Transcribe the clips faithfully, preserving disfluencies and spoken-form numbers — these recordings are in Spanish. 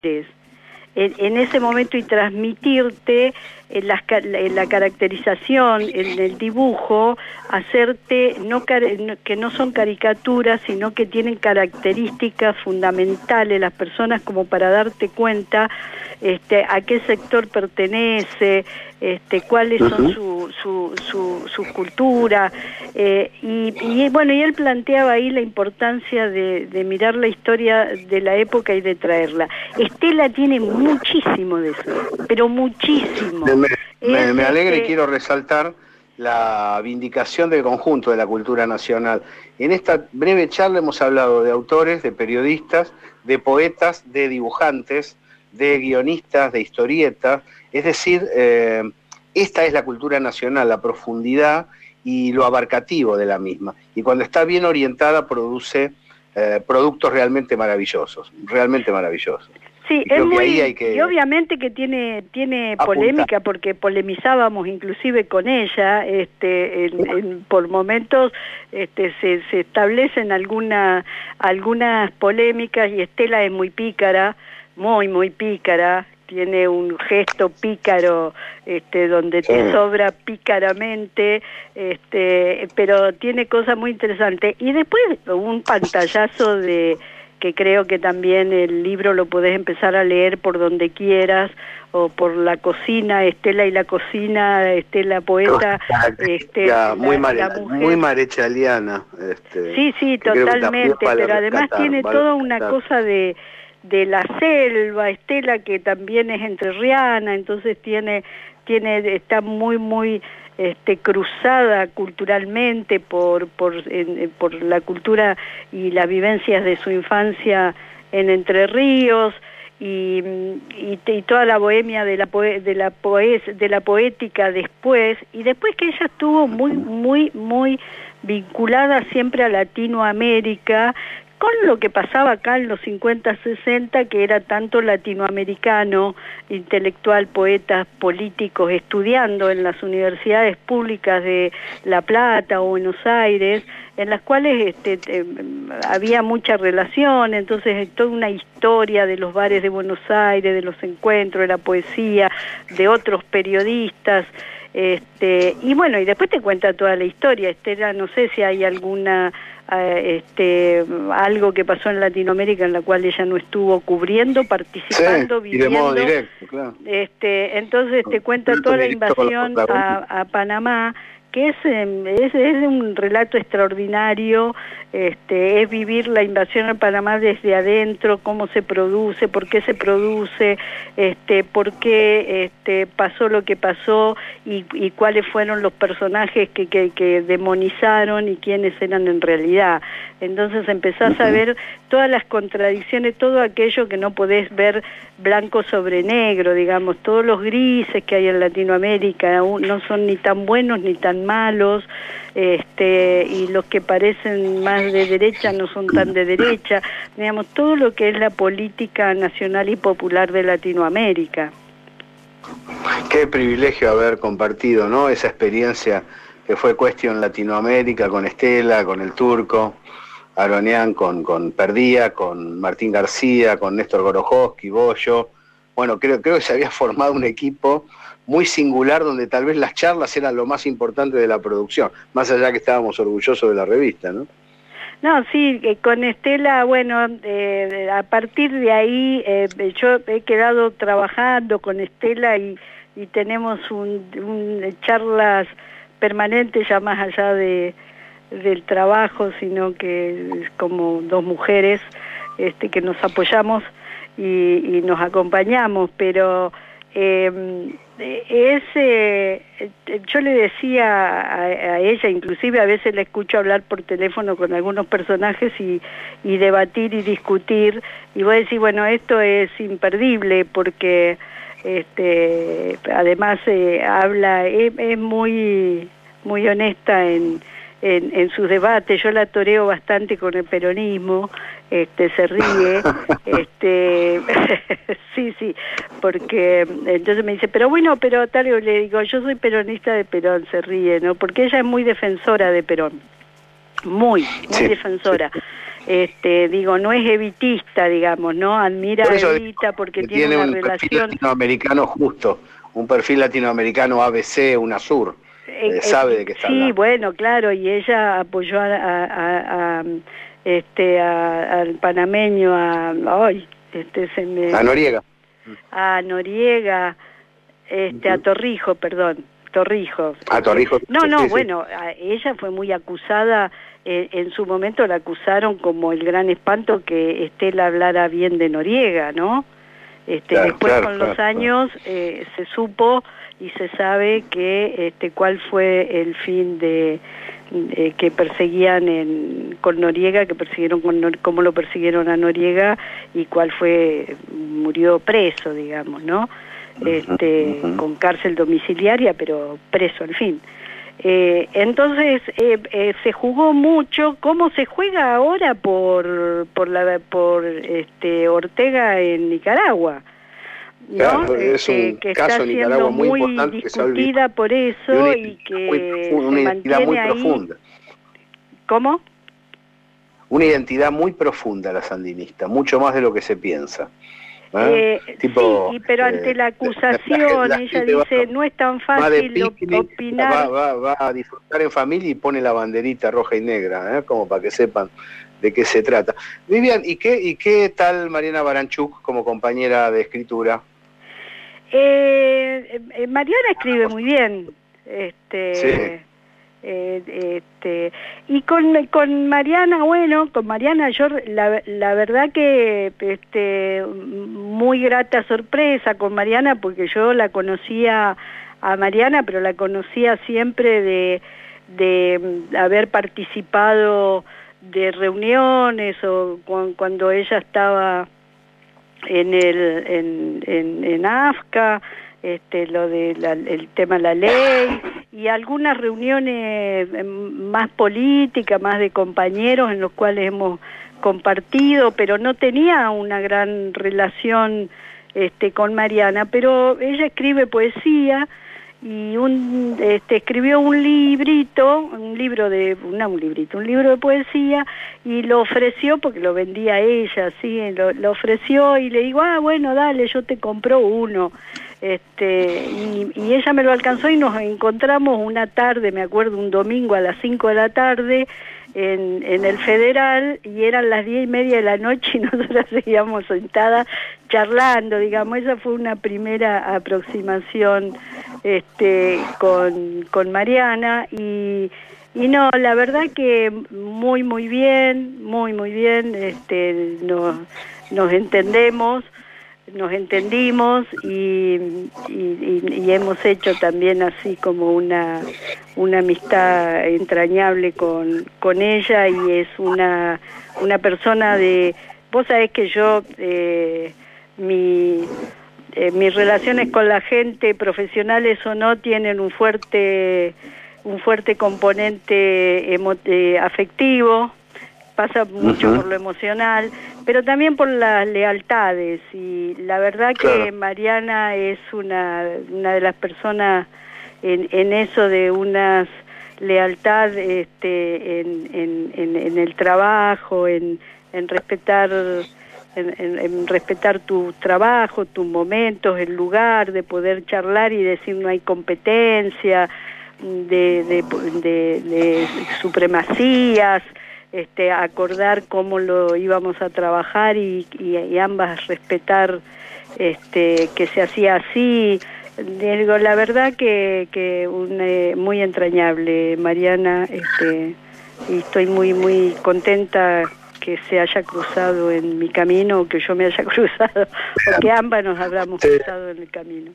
En, en ese momento y transmitirte en la, en la caracterización, en el dibujo, hacerte no que no son caricaturas, sino que tienen características fundamentales las personas, como para darte cuenta este, a qué sector pertenece, este, cuáles son uh-huh. su, su, su, su cultura, eh, y, y bueno, y él planteaba ahí la importancia de, de mirar la historia de la época y de traerla. Estela tiene muchísimo de eso, pero muchísimo. Me, me, es, me alegra este... y quiero resaltar la vindicación del conjunto de la cultura nacional. En esta breve charla hemos hablado de autores, de periodistas, de poetas, de dibujantes, de guionistas, de historietas, es decir, eh, esta es la cultura nacional, la profundidad y lo abarcativo de la misma. Y cuando está bien orientada produce eh, productos realmente maravillosos, realmente maravillosos. Sí, y es muy, que ahí hay que y obviamente que tiene tiene apuntar. Polémica, porque polemizábamos inclusive con ella, este, en, en, por momentos este, se, se establecen alguna, algunas polémicas, y Estela es muy pícara, muy, muy pícara, tiene un gesto pícaro, este, donde te sí. sobra pícaramente, este, pero tiene cosas muy interesantes. Y después un pantallazo de... que creo que también el libro lo podés empezar a leer por donde quieras, o por la cocina, Estela y la cocina, Estela poeta, este, ya, muy, la, mare, la mujer. muy marechaliana. Este, sí, sí, totalmente, vale pero además rescatar, tiene vale toda rescatar. Una cosa de, de la selva, Estela, que también es entrerriana, entonces tiene, tiene, está muy, muy... Este, cruzada culturalmente por por, en, por la cultura y las vivencias de su infancia en Entre Ríos, y, y, y toda la bohemia de la poe, de la poes, de la poética después, y después que ella estuvo muy muy muy vinculada siempre a Latinoamérica, con lo que pasaba acá en los cincuenta, sesenta, que era tanto latinoamericano, intelectual, poetas, políticos, estudiando en las universidades públicas de La Plata o Buenos Aires, en las cuales este, eh, había mucha relación, entonces toda una historia de los bares de Buenos Aires, de los encuentros, de la poesía, de otros periodistas, este, y bueno, y después te cuenta toda la historia. Estela, no sé si hay alguna... Este, algo que pasó en Latinoamérica en la cual ella no estuvo cubriendo, participando, sí, viviendo. Y de modo directo, claro. Este, entonces te cuenta toda la invasión a, a Panamá, que es, es, es un relato extraordinario, este, es vivir la invasión a Panamá desde adentro, cómo se produce, por qué se produce, este, por qué este, pasó lo que pasó, y, y cuáles fueron los personajes que, que, que demonizaron y quiénes eran en realidad. Entonces empezás uh-huh. a ver todas las contradicciones, todo aquello que no podés ver blanco sobre negro, digamos, todos los grises que hay en Latinoamérica, no son ni tan buenos ni tan malos, este, y los que parecen más de derecha no son tan de derecha, digamos, todo lo que es la política nacional y popular de Latinoamérica. Qué privilegio haber compartido, ¿no?, esa experiencia que fue Cuestión Latinoamérica con Estela, con el Turco, Aronian, con, con Perdía, con Martín García, con Néstor Gorojowski, Bollo. Bueno, creo, creo que se había formado un equipo muy singular, donde tal vez las charlas eran lo más importante de la producción, más allá que estábamos orgullosos de la revista, ¿no? No, sí, con Estela, bueno, eh, a partir de ahí eh, yo he quedado trabajando con Estela y, y tenemos un, un charlas permanentes, ya más allá de del trabajo, sino que es como dos mujeres este, que nos apoyamos y, y nos acompañamos, pero eh, es, eh, yo le decía a, a ella, inclusive a veces la escucho hablar por teléfono con algunos personajes y, y debatir y discutir, y voy a decir, bueno, esto es imperdible porque este, además eh, habla, es, es muy, muy honesta en En, en sus debates. Yo la toreo bastante con el peronismo, este, se ríe, este, sí, sí, porque entonces me dice, pero bueno, pero tal, yo le digo, yo soy peronista de Perón, se ríe, ¿no? Porque ella es muy defensora de Perón, muy, muy sí, defensora. Sí. este, digo, no es evitista, digamos, ¿no? Admira a Evita porque tiene, tiene una un relación... perfil latinoamericano justo, un perfil latinoamericano A B C, UNASUR, eh, eh, sabe de qué está sí, hablando. Bueno, claro, y ella apoyó a, a, a, a este, a, al panameño, a... Ay, este, se me... A Noriega. A Noriega, este, uh-huh. a Torrijos, perdón. Torrijos. A Torrijos. No, no, sí, bueno, sí. A, ella fue muy acusada, eh, en su momento la acusaron como el gran espanto que Estela hablara bien de Noriega, ¿no? Este, claro, después claro, con claro, los años claro. eh, se supo y se sabe que este, cuál fue el fin de eh, que perseguían en, con Noriega, que persiguieron con Nor cómo lo persiguieron a Noriega y cuál fue, murió preso, digamos, ¿no? Este, uh-huh. con cárcel domiciliaria, pero preso al fin. Eh, entonces eh, eh, se jugó mucho, como se juega ahora por por la por este Ortega en Nicaragua, ¿no? Claro, es un este, que caso está en Nicaragua siendo muy, muy importante, discutida que por eso y, y que muy, una se identidad mantiene muy ahí. Profunda. ¿Cómo? Una identidad muy profunda la sandinista, mucho más de lo que se piensa. ¿Eh? Eh, tipo, sí, pero ante eh, la acusación, la, la, la ella dice, va, no es tan fácil picnic, opinar. Va, va, va a disfrutar en familia y pone la banderita roja y negra, ¿eh? como para que sepan de qué se trata. Vivian, ¿y qué, y qué tal Mariana Baranchuk como compañera de escritura? Eh, eh, Mariana escribe muy bien. Este, sí. Eh, este, y con, con Mariana, bueno, con Mariana yo la, la verdad que este, muy grata sorpresa con Mariana porque yo la conocía a Mariana, pero la conocía siempre de, de haber participado de reuniones o cu cuando ella estaba en el en, en, en AFCA, este, lo de la, el tema de la ley y algunas reuniones más políticas, más de compañeros en los cuales hemos compartido, pero no tenía una gran relación este, con Mariana, pero ella escribe poesía y un, este, escribió un librito, un libro de, no un librito, un libro de poesía y lo ofreció porque lo vendía ella, sí, lo, lo ofreció y le digo, ah, bueno, dale, yo te compro uno. Este, y, y ella me lo alcanzó y nos encontramos una tarde, me acuerdo, un domingo a las cinco de la tarde en, en el Federal y eran las diez y media de la noche y nosotras seguíamos sentadas charlando, digamos, esa fue una primera aproximación este, con, con Mariana y, y no, la verdad que muy muy bien, muy muy bien, este, nos, nos entendemos, nos entendimos y, y, y hemos hecho también así como una, una amistad entrañable con, con ella y es una, una persona de... Vos sabés que yo, eh, mi, eh, mis relaciones con la gente, profesionales o no, tienen un fuerte, un fuerte componente emo, eh, afectivo, pasa mucho uh-huh. por lo emocional, pero también por las lealtades y la verdad claro. que Mariana es una, una de las personas en, en eso de unas lealtad este, en, en, en, en el trabajo, en, en respetar en, en, en respetar tu trabajo, tus momentos, el lugar, de poder charlar y decir no hay competencia, de, de, de, de supremacías, este, acordar cómo lo íbamos a trabajar y, y, y ambas respetar este, que se hacía así. Digo, la verdad que, que un, eh, muy entrañable, Mariana, este, y estoy muy muy contenta que se haya cruzado en mi camino, o que yo me haya cruzado, o que ambas nos habramos te, cruzado en el camino.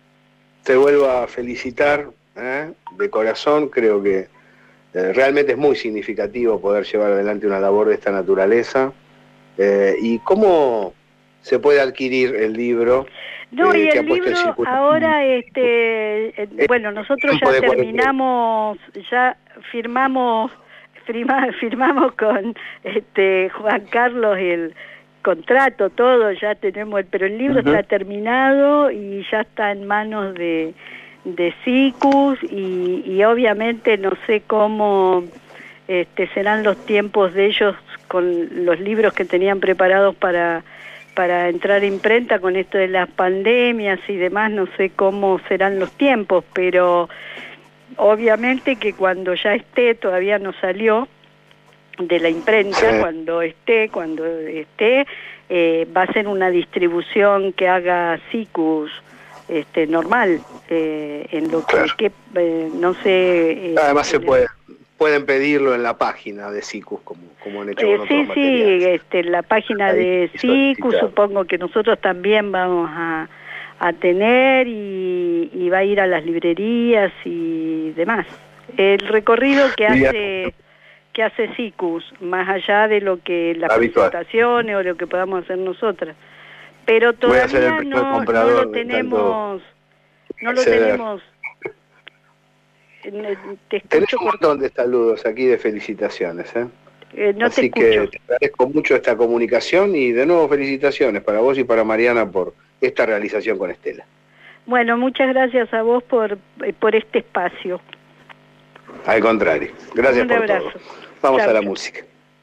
Te vuelvo a felicitar, ¿eh? de corazón, creo que eh, realmente es muy significativo poder llevar adelante una labor de esta naturaleza. Eh, ¿Y cómo se puede adquirir el libro? No, y el libro ahora, este, eh, bueno, nosotros ya terminamos, ya firmamos, firma, firmamos con este Juan Carlos el contrato, todo, ya tenemos, el, pero el libro uh-huh. está terminado y ya está en manos de, de Sicus y, y obviamente no sé cómo este, serán los tiempos de ellos con los libros que tenían preparados para, para entrar a imprenta con esto de las pandemias y demás. No sé cómo serán los tiempos, pero obviamente que cuando ya esté, todavía no salió de la imprenta, sí. cuando esté, cuando esté, eh, va a ser una distribución que haga Sikus, este, normal, eh, en lo que, claro. que eh, no sé... Eh, Además se puede, pueden pedirlo en la página de Sikus, como, como han hecho eh, con sí, otros sí, materiales. este, en la página Ahí, de Sikus, supongo que nosotros también vamos a, a tener y, y va a ir a las librerías y demás. El recorrido que hace... que hace Sikus, más allá de lo que las Habitual. presentaciones o lo que podamos hacer nosotras. Pero todavía no, no lo tenemos, no lo tenemos. Te escucho un montón de saludos aquí, de felicitaciones, ¿eh? Eh, no Así te que te agradezco mucho esta comunicación y de nuevo felicitaciones para vos y para Mariana por esta realización con Estela. Bueno, muchas gracias a vos por, por este espacio. Al contrario, gracias Un por abrazo. todo. Vamos Chau, a la chau. música.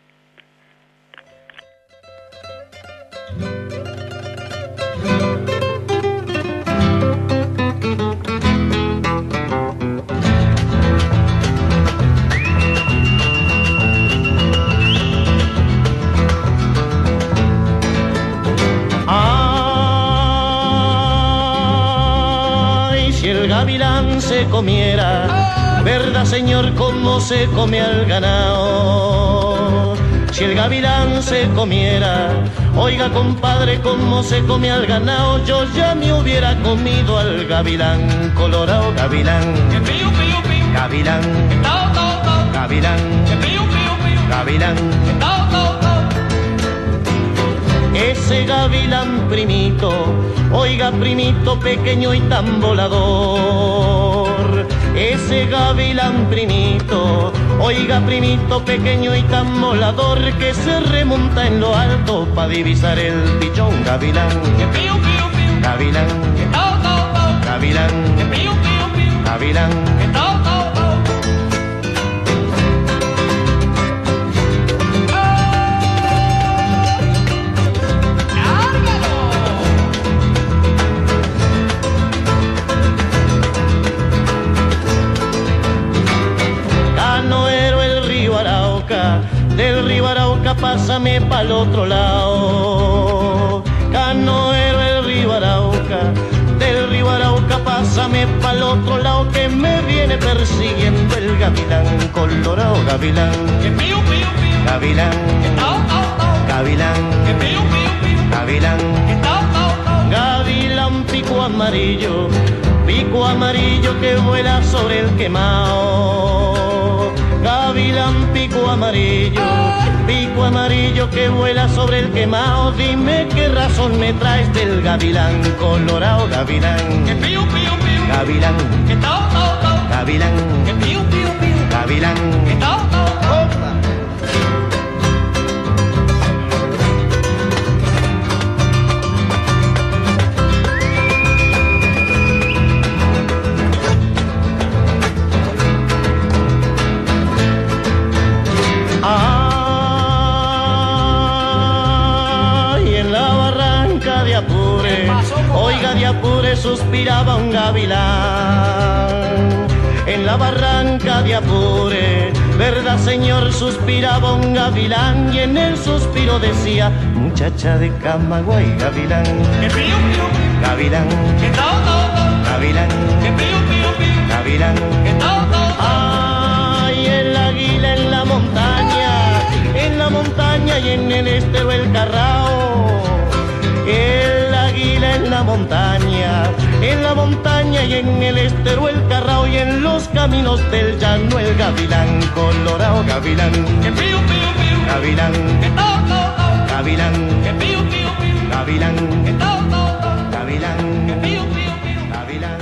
Ay, si el gavilán se comiera, verdad, señor, cómo se come al ganado. Si el gavilán se comiera, oiga, compadre, cómo se come al ganado. Yo ya me hubiera comido al gavilán colorado. Gavilán, gavilán, gavilán, gavilán. Ese gavilán primito, oiga, primito pequeño y tan volador. Ese gavilán primito, oiga, primito pequeño y tan volador, que se remonta en lo alto pa' divisar el pichón. Gavilán, gavilán, gavilán, gavilán. Del río Arauca pásame pa'l otro lado. Canoero el río Arauca, del río Arauca pásame pa'l otro lado, que me viene persiguiendo el gavilán colorado. Gavilán, gavilán, gavilán, gavilán, gavilán pico amarillo, pico amarillo que vuela sobre el quemao. Gavilán pico amarillo, pico amarillo que vuela sobre el quemao. Dime qué razón me traes del gavilán colorado. Gavilán, gavilán, gavilán, gavilán. Oiga, de Apure suspiraba un gavilán. En la barranca de Apure, verdad, señor, suspiraba un gavilán. Y en el suspiro decía, muchacha de Camagüey. Gavilán, gavilán, gavilán, gavilán. Ay, el águila en la montaña, en la montaña y en el estero el carrao. El águila en la montaña, en la montaña y en el estero el carrao, y en los caminos del llano el gavilán colorado. Gavilán, gavilán, gavilán, gavilán, gavilán, gavilán.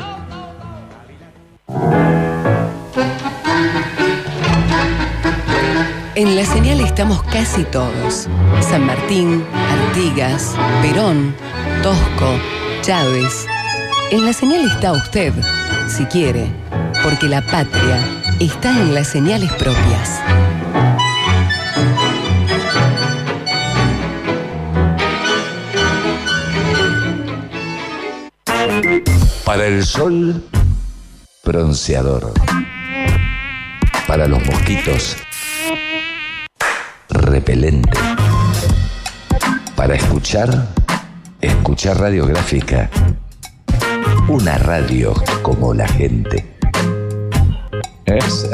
En la señal estamos casi todos. San Martín, Artigas, Perón, Tosco, Chávez. En la señal está usted, si quiere, porque la patria está en las señales propias. Para el sol, bronceador. Para los mosquitos, repelente. Para escuchar, escuchar radiográfica. Una radio como la gente. ¿Es?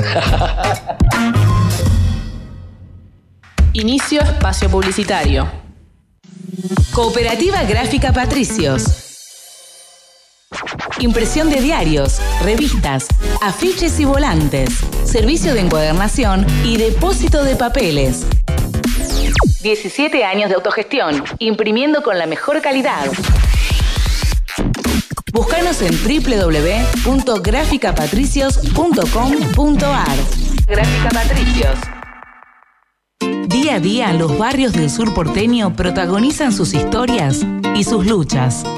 Inicio espacio publicitario. Cooperativa Gráfica Patricios. Impresión de diarios, revistas, afiches y volantes. Servicio de encuadernación y depósito de papeles. diecisiete años de autogestión, imprimiendo con la mejor calidad. Búscanos en doble u doble u doble u punto gráfica patricios punto com punto a r. Gráfica Patricios. Día a día, los barrios del sur porteño protagonizan sus historias y sus luchas.